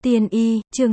Tiên y, chương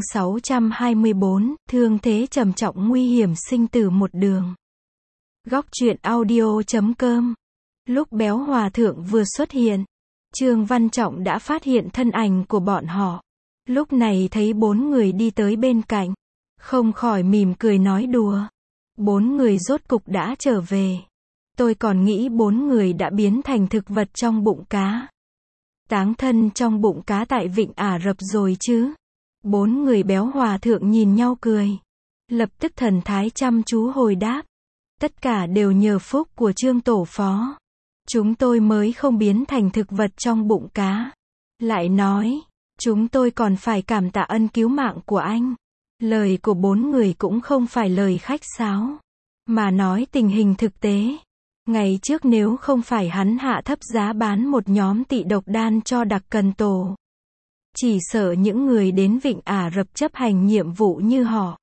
624, thương thế trầm trọng nguy hiểm sinh tử một đường. Góc truyện audio.com. Lúc Béo Hòa Thượng vừa xuất hiện, Trương Văn Trọng đã phát hiện thân ảnh của bọn họ. Lúc này thấy 4 người đi tới bên cạnh, không khỏi mỉm cười nói đùa. 4 người rốt cục đã trở về. Tôi còn nghĩ 4 người đã biến thành thực vật trong bụng cá. Táng thân trong bụng cá tại Vịnh Ả Rập rồi chứ. 4 người Béo Hòa Thượng nhìn nhau cười. Lập tức thần thái chăm chú hồi đáp. Tất cả đều nhờ phúc của Trương Tổ Phó. Chúng tôi mới không biến thành thực vật trong bụng cá. Lại nói, chúng tôi còn phải cảm tạ ân cứu mạng của anh. Lời của 4 người cũng không phải lời khách sáo, mà nói tình hình thực tế. Ngày trước nếu không phải hắn hạ thấp giá bán một nhóm tị độc đan cho Đặc Cần Tổ, chỉ sợ những người đến Vịnh Ả Rập chấp hành nhiệm vụ như họ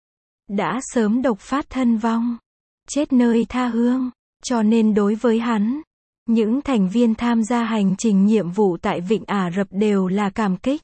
đã sớm độc phát thân vong, chết nơi tha hương. Cho nên đối với hắn, những thành viên tham gia hành trình nhiệm vụ tại Vịnh Ả Rập đều là cảm kích.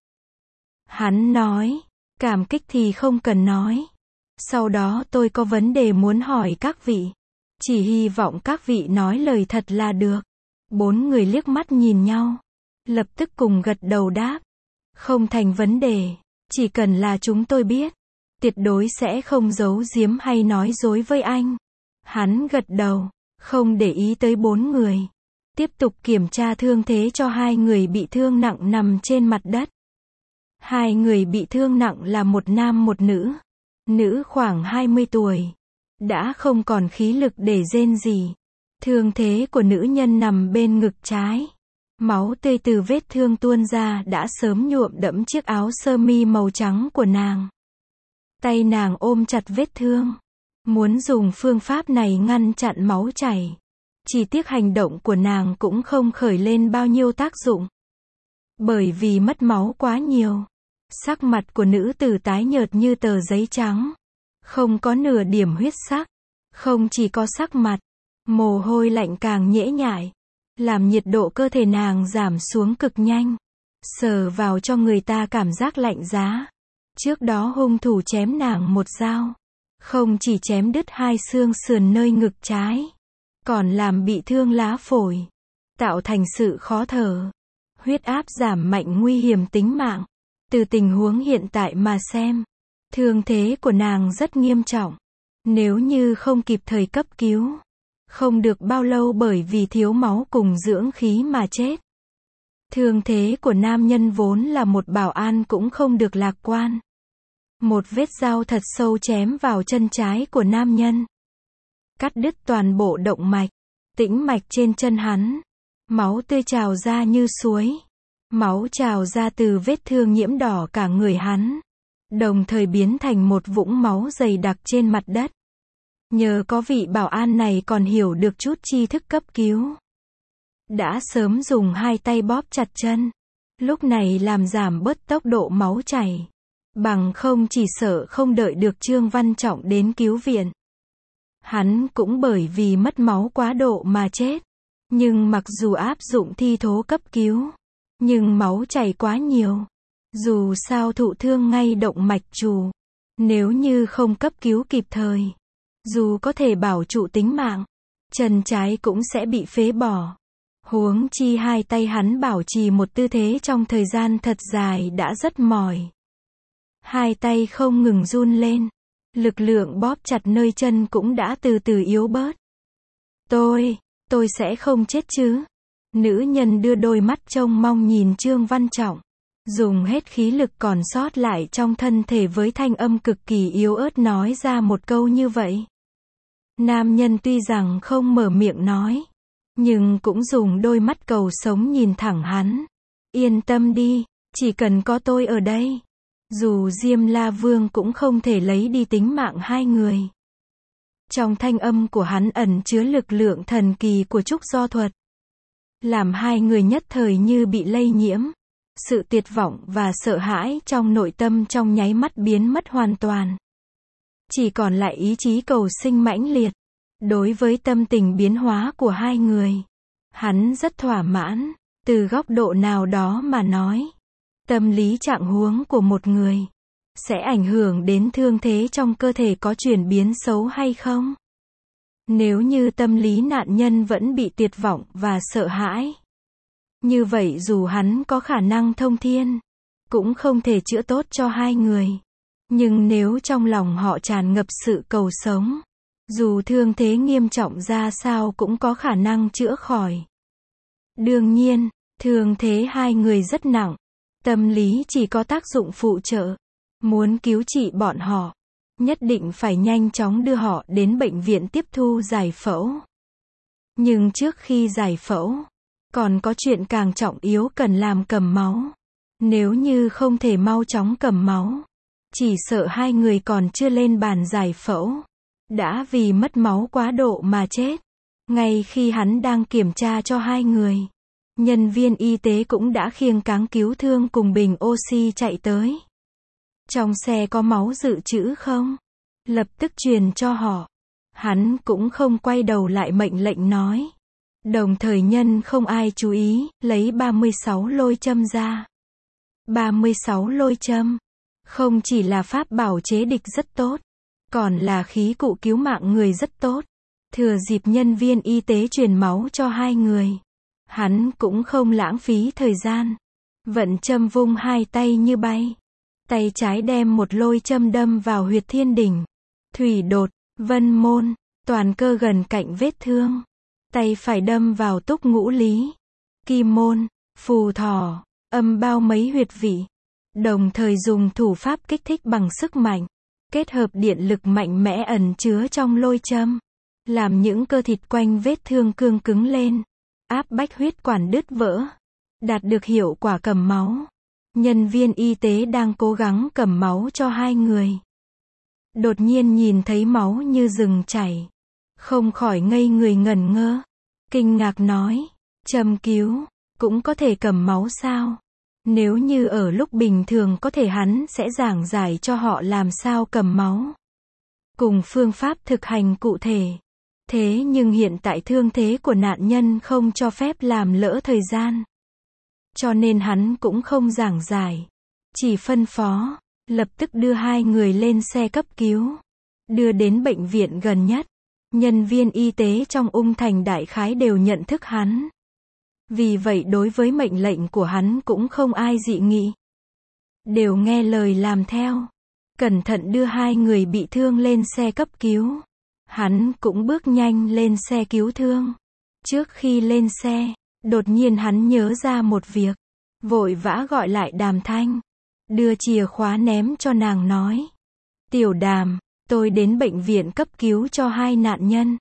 Hắn nói, cảm kích thì không cần nói. Sau đó tôi có vấn đề muốn hỏi các vị. Chỉ hy vọng các vị nói lời thật là được. 4 người liếc mắt nhìn nhau, lập tức cùng gật đầu đáp. Không thành vấn đề, chỉ cần là chúng tôi biết, tuyệt đối sẽ không giấu giếm hay nói dối với anh. Hắn gật đầu, không để ý tới 4 người. Tiếp tục kiểm tra thương thế cho 2 người bị thương nặng nằm trên mặt đất. 2 người bị thương nặng là một nam một nữ. Nữ khoảng 20 tuổi. Đã không còn khí lực để rên rỉ. Thương thế của nữ nhân nằm bên ngực trái. Máu tươi từ vết thương tuôn ra đã sớm nhuộm đẫm chiếc áo sơ mi màu trắng của nàng. Tay nàng ôm chặt vết thương, muốn dùng phương pháp này ngăn chặn máu chảy. Chỉ tiếc hành động của nàng cũng không khởi lên bao nhiêu tác dụng. Bởi vì mất máu quá nhiều, sắc mặt của nữ tử tái nhợt như tờ giấy trắng. Không có nửa điểm huyết sắc. Không chỉ có sắc mặt, mồ hôi lạnh càng nhễ nhại, làm nhiệt độ cơ thể nàng giảm xuống cực nhanh. Sờ vào cho người ta cảm giác lạnh giá. Trước đó hung thủ chém nàng một dao, không chỉ chém đứt 2 xương sườn nơi ngực trái, còn làm bị thương lá phổi, tạo thành sự khó thở. Huyết áp giảm mạnh nguy hiểm tính mạng. Từ tình huống hiện tại mà xem, thương thế của nàng rất nghiêm trọng. Nếu như không kịp thời cấp cứu, không được bao lâu bởi vì thiếu máu cùng dưỡng khí mà chết. Thương thế của nam nhân vốn là một bảo an cũng không được lạc quan. Một vết dao thật sâu chém vào chân trái của nam nhân, cắt đứt toàn bộ động mạch, tĩnh mạch trên chân hắn. Máu tươi trào ra như suối. Máu trào ra từ vết thương nhiễm đỏ cả người hắn, đồng thời biến thành một vũng máu dày đặc trên mặt đất. Nhờ có vị bảo an này còn hiểu được chút tri thức cấp cứu, đã sớm dùng 2 tay bóp chặt chân, lúc này làm giảm bớt tốc độ máu chảy. Bằng không chỉ sợ không đợi được Trương Văn Trọng đến cứu viện, hắn cũng bởi vì mất máu quá độ mà chết. Nhưng mặc dù áp dụng thi thố cấp cứu, nhưng máu chảy quá nhiều. Dù sao thụ thương ngay động mạch chủ, nếu như không cấp cứu kịp thời, dù có thể bảo trụ tính mạng, chân trái cũng sẽ bị phế bỏ. Huống chi 2 tay hắn bảo trì một tư thế trong thời gian thật dài đã rất mỏi. 2 tay không ngừng run lên, lực lượng bóp chặt nơi chân cũng đã từ từ yếu bớt. Tôi sẽ không chết chứ? Nữ nhân đưa đôi mắt trông mong nhìn Trương Văn Trọng, dùng hết khí lực còn sót lại trong thân thể với thanh âm cực kỳ yếu ớt nói ra một câu như vậy. Nam nhân tuy rằng không mở miệng nói, nhưng cũng dùng đôi mắt cầu sống nhìn thẳng hắn. Yên tâm đi, chỉ cần có tôi ở đây, dù Diêm La Vương cũng không thể lấy đi tính mạng 2 người. Trong thanh âm của hắn ẩn chứa lực lượng thần kỳ của trúc do thuật, làm 2 người nhất thời như bị lây nhiễm. Sự tuyệt vọng và sợ hãi trong nội tâm trong nháy mắt biến mất hoàn toàn. Chỉ còn lại ý chí cầu sinh mãnh liệt. Đối với tâm tình biến hóa của 2 người, hắn rất thỏa mãn. Từ góc độ nào đó mà nói, Tâm lý trạng huống của một người sẽ ảnh hưởng đến thương thế trong cơ thể có chuyển biến xấu hay không. Nếu như tâm lý nạn nhân vẫn bị tuyệt vọng và sợ hãi, như vậy dù hắn có khả năng thông thiên, cũng không thể chữa tốt cho hai người. Nhưng nếu trong lòng họ tràn ngập sự cầu sống, dù thương thế nghiêm trọng ra sao cũng có khả năng chữa khỏi. Đương nhiên, thương thế hai người rất nặng, tâm lý chỉ có tác dụng phụ trợ. Muốn cứu trị bọn họ, nhất định phải nhanh chóng đưa họ đến bệnh viện tiếp thu giải phẫu. Nhưng trước khi giải phẫu, còn có chuyện càng trọng yếu cần làm cầm máu. Nếu như không thể mau chóng cầm máu, chỉ sợ hai người còn chưa lên bàn giải phẫu, đã vì mất máu quá độ mà chết. Ngay khi hắn đang kiểm tra cho hai người, nhân viên y tế cũng đã khiêng cáng cứu thương cùng bình oxy chạy tới. Trong xe có máu dự trữ không? Lập tức truyền cho họ. Hắn cũng không quay đầu lại mệnh lệnh nói. Đồng thời nhân không ai chú ý, lấy 36 lôi châm ra. 36 lôi châm. Không chỉ là pháp bảo chế địch rất tốt, còn là khí cụ cứu mạng người rất tốt. Thừa dịp nhân viên y tế truyền máu cho hai người, hắn cũng không lãng phí thời gian. Vận châm vung hai tay như bay. Tay trái đem một lôi châm đâm vào huyệt thiên đỉnh, thủy đột, vân môn, toàn cơ gần cạnh vết thương. Tay phải đâm vào túc ngũ lý, kim môn, phù thỏ, âm bao mấy huyệt vị. Đồng thời dùng thủ pháp kích thích bằng sức mạnh, kết hợp điện lực mạnh mẽ ẩn chứa trong lôi châm, làm những cơ thịt quanh vết thương cương cứng lên, áp bách huyết quản đứt vỡ, đạt được hiệu quả cầm máu. Nhân viên y tế đang cố gắng cầm máu cho hai người. Đột nhiên nhìn thấy máu như rừng chảy, không khỏi ngây người ngẩn ngơ, kinh ngạc nói, châm cứu, cũng có thể cầm máu sao? Nếu như ở lúc bình thường có thể hắn sẽ giảng giải cho họ làm sao cầm máu, cùng phương pháp thực hành cụ thể. Thế nhưng hiện tại thương thế của nạn nhân không cho phép làm lỡ thời gian. Cho nên hắn cũng không giảng giải, chỉ phân phó, lập tức đưa hai người lên xe cấp cứu, đưa đến bệnh viện gần nhất. Nhân viên y tế trong Ung Thành đại khái đều nhận thức hắn. Vì vậy đối với mệnh lệnh của hắn cũng không ai dị nghị. Đều nghe lời làm theo. Cẩn thận đưa hai người bị thương lên xe cấp cứu. Hắn cũng bước nhanh lên xe cứu thương. Trước khi lên xe, đột nhiên hắn nhớ ra một việc. Vội vã gọi lại Đàm Thanh. Đưa chìa khóa ném cho nàng nói. Tiểu Đàm, tôi đến bệnh viện cấp cứu cho hai nạn nhân.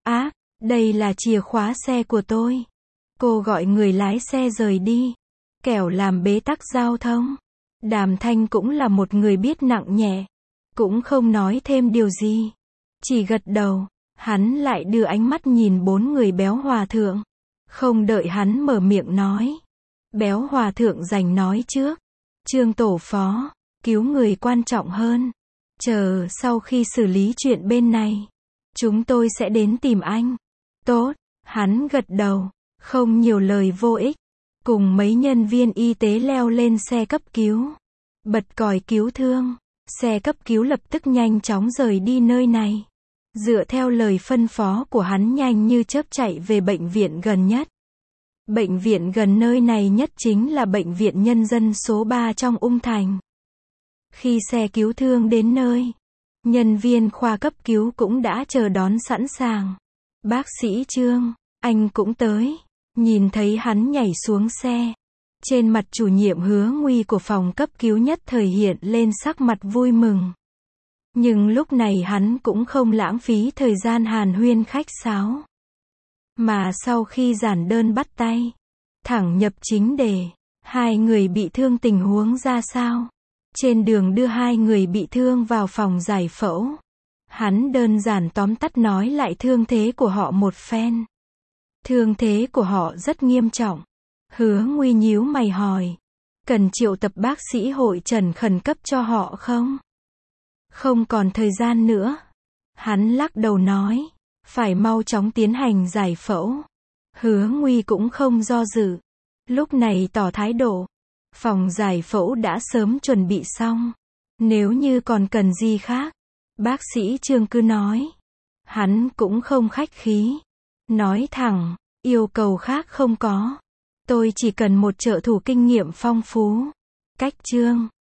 Đây là chìa khóa xe của tôi. Cô gọi người lái xe rời đi. Kẻo làm bế tắc giao thông. Đàm Thanh cũng là một người biết nặng nhẹ. Cũng không nói thêm điều gì. Chỉ gật đầu. Hắn lại đưa ánh mắt nhìn bốn người béo hòa thượng. Không đợi hắn mở miệng nói. Béo hòa thượng giành nói trước. Trương tổ phó, cứu người quan trọng hơn. Chờ sau khi xử lý chuyện bên này, chúng tôi sẽ đến tìm anh. Tốt, hắn gật đầu, không nhiều lời vô ích. Cùng mấy nhân viên y tế leo lên xe cấp cứu. Bật còi cứu thương. Xe cấp cứu lập tức nhanh chóng rời đi nơi này. Dựa theo lời phân phó của hắn nhanh như chớp chạy về bệnh viện gần nhất. Bệnh viện gần nơi này nhất chính là bệnh viện nhân dân số 3 trong Ung Thành. Khi xe cứu thương đến nơi, nhân viên khoa cấp cứu cũng đã chờ đón sẵn sàng. Bác sĩ Trương, anh cũng tới. Nhìn thấy hắn nhảy xuống xe. Trên mặt chủ nhiệm Hứa Nguy của phòng cấp cứu nhất thời hiện lên sắc mặt vui mừng. Nhưng lúc này hắn cũng không lãng phí thời gian hàn huyên khách sáo. Mà sau khi giản đơn bắt tay, thẳng nhập chính đề. Hai người bị thương tình huống ra sao? Trên đường đưa hai người bị thương vào phòng giải phẫu. Hắn đơn giản tóm tắt nói lại thương thế của họ một phen. Thương thế của họ rất nghiêm trọng. Hứa Nguy nhíu mày hỏi. Cần triệu tập bác sĩ hội trần khẩn cấp cho họ không? Không còn thời gian nữa. Hắn lắc đầu nói. Phải mau chóng tiến hành giải phẫu. Hứa Nguy cũng không do dự. Lúc này tỏ thái độ. Phòng giải phẫu đã sớm chuẩn bị xong. Nếu như còn cần gì khác, bác sĩ Trương cứ nói. Hắn cũng không khách khí. Nói thẳng, yêu cầu khác không có. Tôi chỉ cần một trợ thủ kinh nghiệm phong phú. Cách Trương